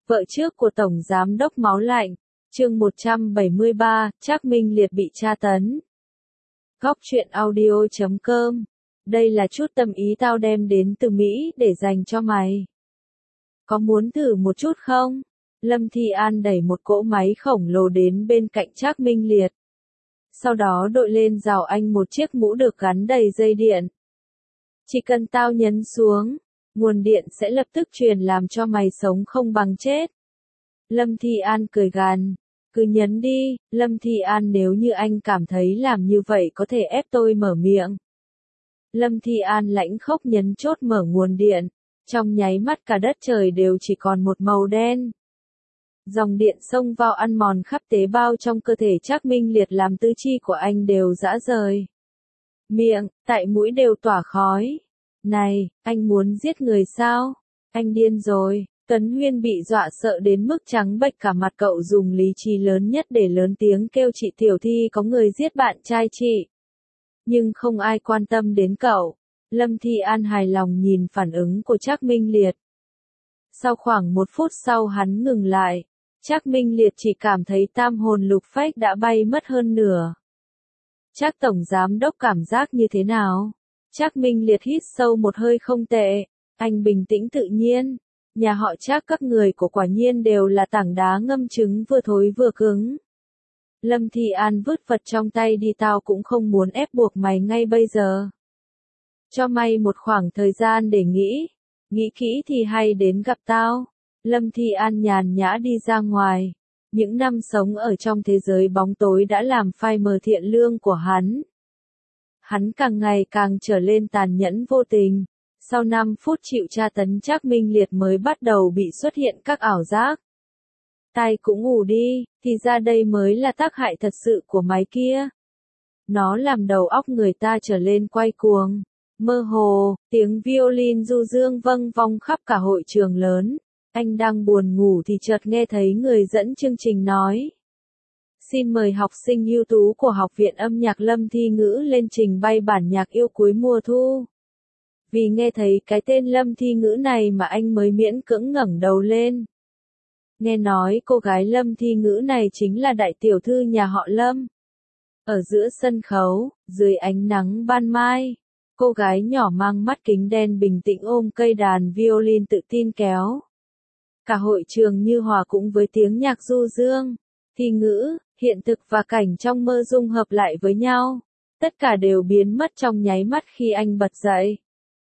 Vợ trước của Tổng Giám đốc máu lạnh, chương 173, Trác Minh Liệt bị tra tấn. Góc truyện audio.com. Đây là chút tâm ý tao đem đến từ Mỹ để dành cho mày. Có muốn thử một chút không? Lâm Thi An đẩy một cỗ máy khổng lồ đến bên cạnh Trác Minh Liệt. Sau đó đội lên rào anh một chiếc mũ được gắn đầy dây điện. Chỉ cần tao nhấn xuống, nguồn điện sẽ lập tức truyền làm cho mày sống không bằng chết. Lâm Thi An cười gằn, cứ nhấn đi, Lâm Thi An, nếu như anh cảm thấy làm như vậy có thể ép tôi mở miệng. Lâm Thi An lãnh khốc nhấn chốt mở nguồn điện, trong nháy mắt cả đất trời đều chỉ còn một màu đen. Dòng điện xông vào ăn mòn khắp tế bào trong cơ thể Trác Minh Liệt làm tứ chi của anh đều rã rời. Miệng, tại mũi đều tỏa khói. Này, anh muốn giết người sao? Anh điên rồi. Tuấn Huyên bị dọa sợ đến mức trắng bệch cả mặt, cậu dùng lý trí lớn nhất để lớn tiếng kêu chị Tiểu Thi có người giết bạn trai chị. Nhưng không ai quan tâm đến cậu. Lâm Thi An hài lòng nhìn phản ứng của Trác Minh Liệt. Sau khoảng 1 phút sau hắn ngừng lại. Trác Minh Liệt chỉ cảm thấy tam hồn lục phách đã bay mất hơn nửa. Trác Tổng Giám đốc cảm giác như thế nào? Trác Minh Liệt hít sâu một hơi. Không tệ. Anh bình tĩnh tự nhiên. Nhà họ Trác các người của quả nhiên đều là tảng đá ngâm trứng vừa thối vừa cứng. Lâm Thi An vứt vật trong tay đi, tao cũng không muốn ép buộc mày ngay bây giờ. Cho mày một khoảng thời gian để nghĩ. Nghĩ kỹ thì hay đến gặp tao. Lâm Thi An nhàn nhã đi ra ngoài. Những năm sống ở trong thế giới bóng tối đã làm phai mờ thiện lương của hắn. Hắn càng ngày càng trở lên tàn nhẫn vô tình. Sau 5 phút chịu tra tấn, Trác Minh Liệt mới bắt đầu bị xuất hiện các ảo giác. Tai cũng ngủ đi, thì ra đây mới là tác hại thật sự của máy kia. Nó làm đầu óc người ta trở lên quay cuồng. Mơ hồ, tiếng violin du dương vang vọng khắp cả hội trường lớn. Anh đang buồn ngủ thì chợt nghe thấy người dẫn chương trình nói. Xin mời học sinh ưu tú của Học viện âm nhạc Lâm Thi Ngữ lên trình bày bản nhạc yêu cuối mùa thu. Vì nghe thấy cái tên Lâm Thi Ngữ này mà anh mới miễn cưỡng ngẩng đầu lên. Nghe nói cô gái Lâm Thi Ngữ này chính là đại tiểu thư nhà họ Lâm. Ở giữa sân khấu, dưới ánh nắng ban mai, cô gái nhỏ mang mắt kính đen bình tĩnh ôm cây đàn violin tự tin kéo. Cả hội trường như hòa cũng với tiếng nhạc du dương. Thi Ngữ, hiện thực và cảnh trong mơ dung hợp lại với nhau. Tất cả đều biến mất trong nháy mắt khi anh bật dậy.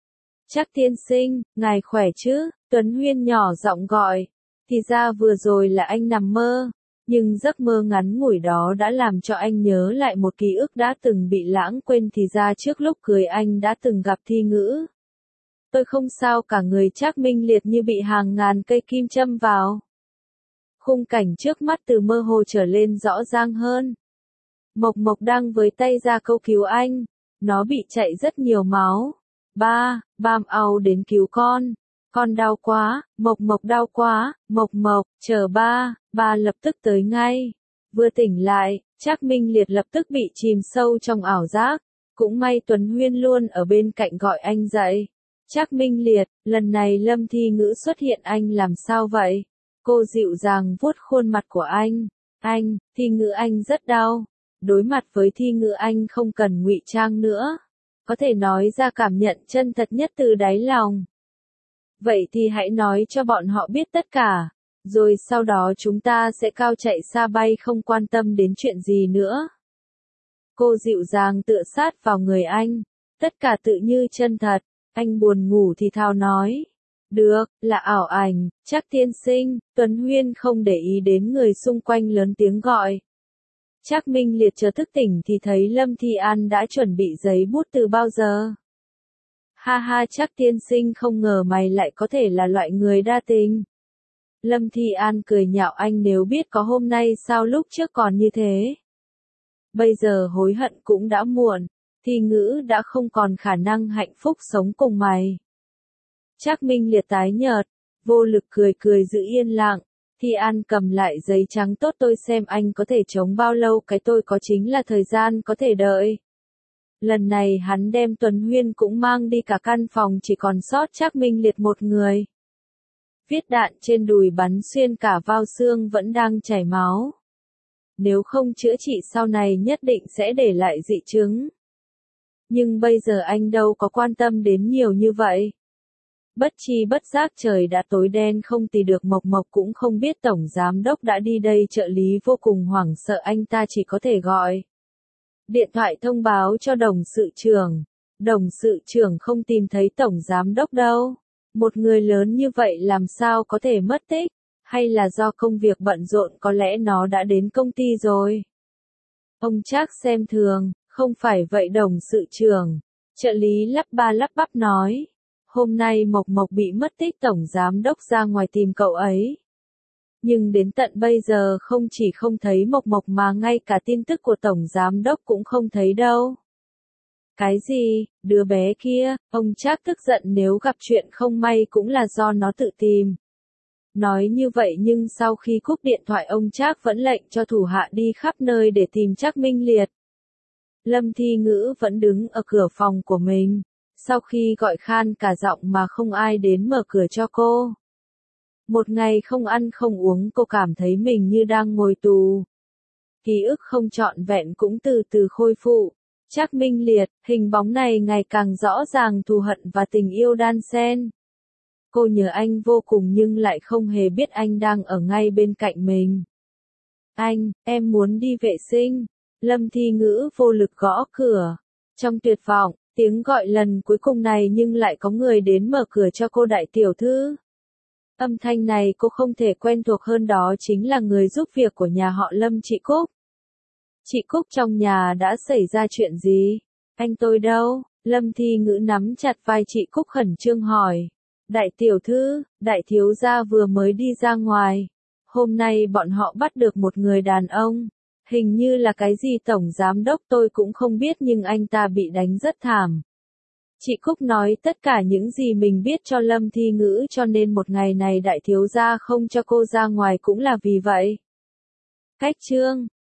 Trác tiên sinh, ngài khỏe chứ? Tuấn Huyên nhỏ giọng gọi. Thì ra vừa rồi là anh nằm mơ. Nhưng giấc mơ ngắn ngủi đó đã làm cho anh nhớ lại một ký ức đã từng bị lãng quên. Thì ra trước lúc cưới anh đã từng gặp Thi Ngữ. Tôi không sao cả, người Trác Minh Liệt như bị hàng ngàn cây kim châm vào. Khung cảnh trước mắt từ mơ hồ trở lên rõ ràng hơn. Mộc Mộc đang với tay ra câu cứu anh. Nó bị chảy rất nhiều máu. Ba, bam ao đến cứu con đau quá, Mộc Mộc đau quá, Mộc Mộc, chờ ba, ba lập tức tới ngay. Vừa tỉnh lại, Trác Minh Liệt lập tức bị chìm sâu trong ảo giác, cũng may Tuấn Huyên luôn ở bên cạnh gọi anh dậy. Trác Minh Liệt, lần này Lâm Thi Ngữ xuất hiện, anh làm sao vậy? Cô dịu dàng vuốt khuôn mặt của anh. Anh, Thi Ngữ, anh rất đau. Đối mặt với Thi Ngữ anh không cần ngụy trang nữa. Có thể nói ra cảm nhận chân thật nhất từ đáy lòng. Vậy thì hãy nói cho bọn họ biết tất cả, rồi sau đó chúng ta sẽ cao chạy xa bay không quan tâm đến chuyện gì nữa. Cô dịu dàng tựa sát vào người anh, tất cả tự như chân thật. Anh buồn ngủ thì thào nói. Được, là ảo ảnh, Trác tiên sinh. Tuấn Huyên không để ý đến người xung quanh lớn tiếng gọi. Trác Minh Liệt chờ thức tỉnh thì thấy Lâm Thi An đã chuẩn bị giấy bút từ bao giờ. Ha ha, Trác tiên sinh, không ngờ mày lại có thể là loại người đa tình. Lâm Thi An cười nhạo, anh nếu biết có hôm nay sao lúc trước còn như thế. Bây giờ hối hận cũng đã muộn. Thi Ngữ đã không còn khả năng hạnh phúc sống cùng mày. Trác Minh Liệt tái nhợt, vô lực cười giữ yên lặng. Thi An cầm lại giấy trắng, tốt, tôi xem anh có thể chống bao lâu, cái tôi có chính là thời gian có thể đợi. Lần này hắn đem Tuấn Huyên cũng mang đi, cả căn phòng chỉ còn sót Trác Minh Liệt một người. Viết đạn trên đùi bắn xuyên cả vào xương vẫn đang chảy máu. Nếu không chữa trị sau này nhất định sẽ để lại dị chứng. Nhưng bây giờ anh đâu có quan tâm đến nhiều như vậy. Bất chi bất giác trời đã tối đen, không tìm được Mộc Mộc, cũng không biết tổng giám đốc đã đi đây. Trợ lý vô cùng hoảng sợ, anh ta chỉ có thể gọi điện thoại thông báo cho đồng sự trưởng. Đồng sự trưởng không tìm thấy tổng giám đốc đâu. Một người lớn như vậy làm sao có thể mất tích? Hay là do công việc bận rộn, có lẽ nó đã đến công ty rồi. Ông Trác xem thường, không phải vậy đồng sự trưởng. Trợ lý lắp ba lắp bắp nói. Hôm nay Mộc Mộc bị mất tích, tổng giám đốc ra ngoài tìm cậu ấy. Nhưng đến tận bây giờ không chỉ không thấy Mộc Mộc mà ngay cả tin tức của tổng giám đốc cũng không thấy đâu. Cái gì, đứa bé kia, ông Trác tức giận, nếu gặp chuyện không may cũng là do nó tự tìm. Nói như vậy nhưng sau khi cúp điện thoại ông Trác vẫn lệnh cho thủ hạ đi khắp nơi để tìm Trác Minh Liệt. Lâm Thi Ngữ vẫn đứng ở cửa phòng của mình. Sau khi gọi khan cả giọng mà không ai đến mở cửa cho cô. Một ngày không ăn không uống, cô cảm thấy mình như đang ngồi tù. Ký ức không trọn vẹn cũng từ từ khôi phục. Trác Minh Liệt, hình bóng này ngày càng rõ ràng, thù hận và tình yêu đan xen. Cô nhớ anh vô cùng nhưng lại không hề biết anh đang ở ngay bên cạnh mình. Anh, em muốn đi vệ sinh. Lâm Thi Ngữ vô lực gõ cửa. Trong tuyệt vọng, tiếng gọi lần cuối cùng này nhưng lại có người đến mở cửa cho cô. Đại tiểu thư. Âm thanh này cô không thể quen thuộc hơn, đó chính là người giúp việc của nhà họ Lâm, chị Cúc. Chị Cúc, trong nhà đã xảy ra chuyện gì? Anh tôi đâu? Lâm Thi Ngữ nắm chặt vai chị Cúc khẩn trương hỏi. Đại tiểu thư, đại thiếu gia vừa mới đi ra ngoài. Hôm nay bọn họ bắt được một người đàn ông. Hình như là cái gì tổng giám đốc tôi cũng không biết, nhưng anh ta bị đánh rất thảm. Chị Cúc nói tất cả những gì mình biết cho Lâm Thi Ngữ, cho nên một ngày này đại thiếu gia không cho cô ra ngoài cũng là vì vậy. Cách chương